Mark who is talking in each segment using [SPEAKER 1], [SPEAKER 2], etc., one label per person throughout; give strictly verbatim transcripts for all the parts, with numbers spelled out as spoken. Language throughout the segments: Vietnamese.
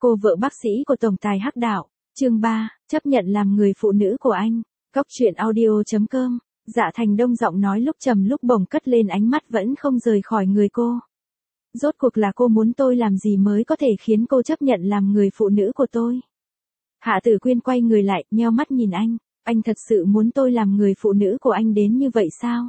[SPEAKER 1] Cô vợ bác sĩ của tổng tài Hắc Đạo, chương ba, chấp nhận làm người phụ nữ của anh. Góc truyện audio chấm com. Dạ Thành Đông giọng nói lúc trầm lúc bổng cất lên, ánh mắt vẫn không rời khỏi người cô. Rốt cuộc là cô muốn tôi làm gì mới có thể khiến cô chấp nhận làm người phụ nữ của tôi? Hạ Tử Quyên quay người lại, nheo mắt nhìn anh. Anh thật sự muốn tôi làm người phụ nữ của anh đến như vậy sao?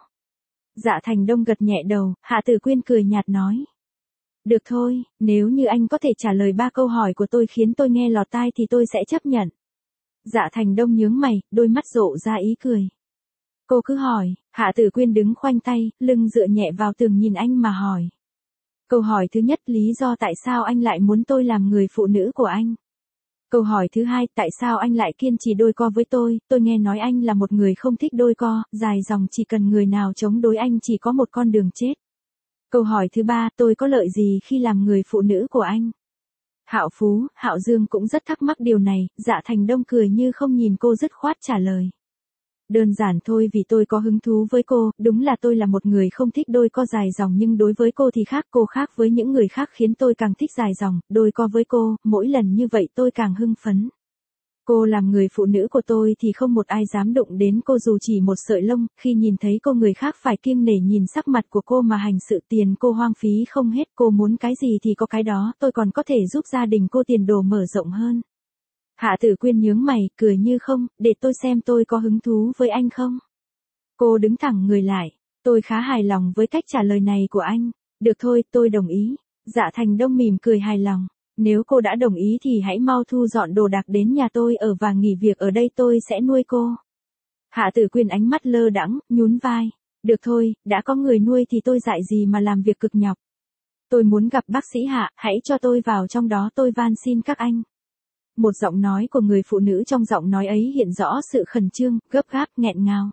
[SPEAKER 1] Dạ Thành Đông gật nhẹ đầu, Hạ Tử Quyên cười nhạt nói. Được thôi, nếu như anh có thể trả lời ba câu hỏi của tôi khiến tôi nghe lọt tai thì tôi sẽ chấp nhận. Dạ Thành Đông nhướng mày, đôi mắt rộ ra ý cười. Cô cứ hỏi. Hạ Tử Quyên đứng khoanh tay, lưng dựa nhẹ vào tường nhìn anh mà hỏi. Câu hỏi thứ nhất, lý do tại sao anh lại muốn tôi làm người phụ nữ của anh? Câu hỏi thứ hai, tại sao anh lại kiên trì đôi co với tôi? Tôi nghe nói anh là một người không thích đôi co, dài dòng chỉ cần người nào chống đối anh chỉ có một con đường chết. Câu hỏi thứ ba, tôi có lợi gì khi làm người phụ nữ của anh? Hạo Phú, Hạo Dương cũng rất thắc mắc điều này. Dạ Thành Đông cười như không nhìn cô, dứt khoát trả lời. Đơn giản thôi, vì tôi có hứng thú với cô, đúng là tôi là một người không thích đôi co dài dòng nhưng đối với cô thì khác, cô khác với những người khác khiến tôi càng thích dài dòng, đôi co với cô, mỗi lần như vậy tôi càng hưng phấn. Cô làm người phụ nữ của tôi thì không một ai dám đụng đến cô dù chỉ một sợi lông, khi nhìn thấy cô người khác phải kiêng nể nhìn sắc mặt của cô mà hành sự, tiền cô hoang phí không hết, cô muốn cái gì thì có cái đó, tôi còn có thể giúp gia đình cô tiền đồ mở rộng hơn. Hạ Tử Quyên nhướng mày, cười như không, để tôi xem tôi có hứng thú với anh không? Cô đứng thẳng người lại, tôi khá hài lòng với cách trả lời này của anh. Được thôi, tôi đồng ý. Dạ Thành Đông mỉm cười hài lòng. Nếu cô đã đồng ý thì hãy mau thu dọn đồ đạc đến nhà tôi ở và nghỉ việc ở đây, tôi sẽ nuôi cô. Hạ Tử Quyên ánh mắt lơ đãng, nhún vai. Được thôi, đã có người nuôi thì tôi dại gì mà làm việc cực nhọc. Tôi muốn gặp bác sĩ Hạ, hãy cho tôi vào trong đó, tôi van xin các anh. Một giọng nói của người phụ nữ trong giọng nói ấy hiện rõ sự khẩn trương, gấp gáp, nghẹn ngào.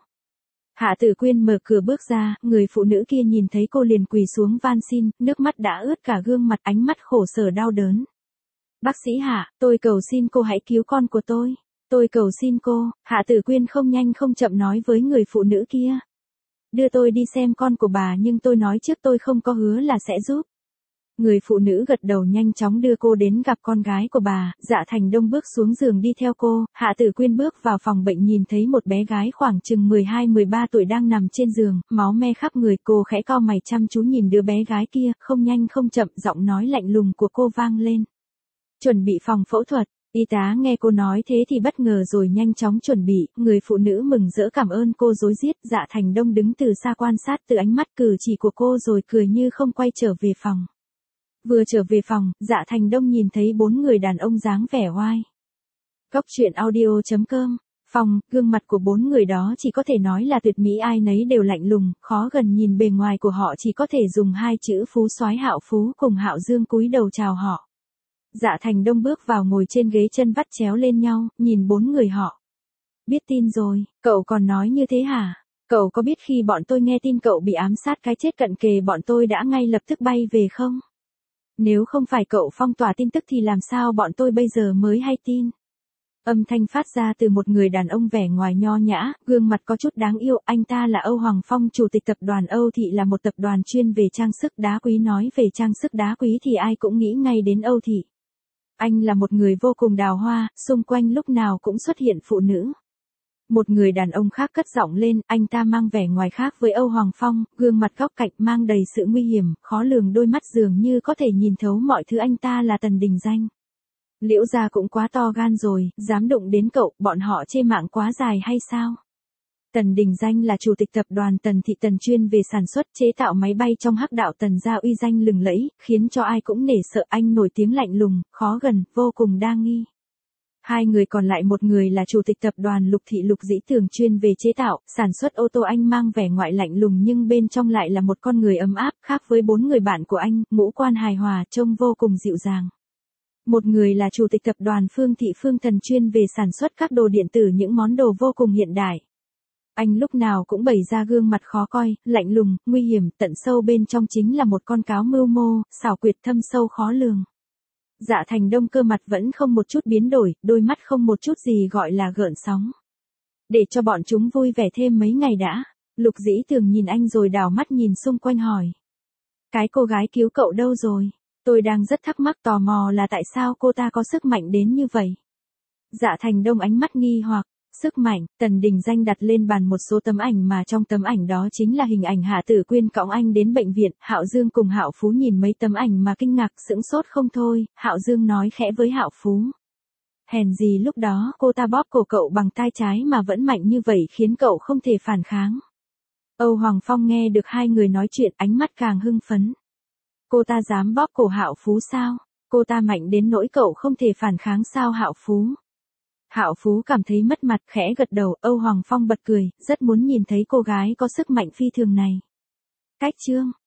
[SPEAKER 1] Hạ Tử Quyên mở cửa bước ra, người phụ nữ kia nhìn thấy cô liền quỳ xuống van xin, nước mắt đã ướt cả gương mặt, ánh mắt khổ sở đau đớn. Bác sĩ Hạ, tôi cầu xin cô hãy cứu con của tôi. Tôi cầu xin cô. Hạ Tử Quyên không nhanh không chậm nói với người phụ nữ kia. Đưa tôi đi xem con của bà, nhưng tôi nói trước tôi không có hứa là sẽ giúp. Người phụ nữ gật đầu, nhanh chóng đưa cô đến gặp con gái của bà. Dạ Thành Đông bước xuống giường đi theo cô. Hạ Tử Quyên bước vào phòng bệnh, nhìn thấy một bé gái khoảng chừng mười hai mười ba tuổi đang nằm trên giường, máu me khắp người. Cô khẽ cau mày chăm chú nhìn đứa bé gái kia, không nhanh không chậm, giọng nói lạnh lùng của cô vang lên. Chuẩn bị phòng phẫu thuật. Y tá nghe cô nói thế thì bất ngờ rồi nhanh chóng chuẩn bị. Người phụ nữ mừng rỡ cảm ơn cô rối rít. Dạ Thành Đông đứng từ xa quan sát từ ánh mắt cử chỉ của cô rồi cười như không quay trở về phòng. Vừa trở về phòng, Dạ Thành Đông nhìn thấy bốn người đàn ông dáng vẻ oai. Góc truyện audio chấm com. Phòng, gương mặt của bốn người đó chỉ có thể nói là tuyệt mỹ, ai nấy đều lạnh lùng, khó gần, nhìn bề ngoài của họ chỉ có thể dùng hai chữ phú soái Hạo Phú cùng Hạo Dương cúi đầu chào họ. Dạ Thành Đông bước vào ngồi trên ghế, chân vắt chéo lên nhau, nhìn bốn người họ. Biết tin rồi, cậu còn nói như thế hả? Cậu có biết khi bọn tôi nghe tin cậu bị ám sát, cái chết cận kề, bọn tôi đã ngay lập tức bay về không? Nếu không phải cậu phong tỏa tin tức thì làm sao bọn tôi bây giờ mới hay tin? Âm thanh phát ra từ một người đàn ông vẻ ngoài nho nhã, gương mặt có chút đáng yêu. Anh ta là Âu Hoàng Phong, chủ tịch tập đoàn Âu Thị, là một tập đoàn chuyên về trang sức đá quý. Nói về trang sức đá quý thì ai cũng nghĩ ngay đến Âu Thị. Anh là một người vô cùng đào hoa, xung quanh lúc nào cũng xuất hiện phụ nữ. Một người đàn ông khác cất giọng lên, anh ta mang vẻ ngoài khác với Âu Hoàng Phong, gương mặt góc cạnh mang đầy sự nguy hiểm, khó lường, đôi mắt dường như có thể nhìn thấu mọi thứ. Anh ta là Tần Đình Danh. Liễu gia cũng quá to gan rồi, dám đụng đến cậu, bọn họ chê mạng quá dài hay sao? Tần Đình Danh là chủ tịch tập đoàn Tần Thị, Tần chuyên về sản xuất chế tạo máy bay trong Hắc Đạo. Tần gia uy danh lừng lẫy, khiến cho ai cũng nể sợ. Anh nổi tiếng lạnh lùng, khó gần, vô cùng đa nghi. Hai người còn lại, một người là chủ tịch tập đoàn Lục Thị, Lục Dĩ Tường, chuyên về chế tạo, sản xuất ô tô. Anh mang vẻ ngoại lạnh lùng nhưng bên trong lại là một con người ấm áp, khác với bốn người bạn của anh, ngũ quan hài hòa, trông vô cùng dịu dàng. Một người là chủ tịch tập đoàn Phương Thị, Phương Thần, chuyên về sản xuất các đồ điện tử, những món đồ vô cùng hiện đại. Anh lúc nào cũng bày ra gương mặt khó coi, lạnh lùng, nguy hiểm, tận sâu bên trong chính là một con cáo mưu mô, xảo quyệt, thâm sâu khó lường. Dạ Thành Đông cơ mặt vẫn không một chút biến đổi, đôi mắt không một chút gì gọi là gợn sóng. Để cho bọn chúng vui vẻ thêm mấy ngày đã. Lục Dĩ Tường nhìn anh rồi đảo mắt nhìn xung quanh hỏi. Cái cô gái cứu cậu đâu rồi? Tôi đang rất thắc mắc tò mò là tại sao cô ta có sức mạnh đến như vậy. Dạ Thành Đông ánh mắt nghi hoặc, sức mạnh, Tần Đình Danh đặt lên bàn một số tấm ảnh mà trong tấm ảnh đó chính là hình ảnh Hạ Tử Quyên cõng anh đến bệnh viện. Hạo Dương cùng Hạo Phú nhìn mấy tấm ảnh mà kinh ngạc sững sốt không thôi. Hạo Dương nói khẽ với Hạo Phú. Hèn gì lúc đó cô ta bóp cổ cậu bằng tay trái mà vẫn mạnh như vậy khiến cậu không thể phản kháng. Âu Hoàng Phong nghe được hai người nói chuyện ánh mắt càng hưng phấn. Cô ta dám bóp cổ Hạo Phú sao? Cô ta mạnh đến nỗi cậu không thể phản kháng sao Hạo Phú? Hạo Phú cảm thấy mất mặt khẽ gật đầu. Âu Hoàng Phong bật cười, rất muốn nhìn thấy cô gái có sức mạnh phi thường này. Cách chương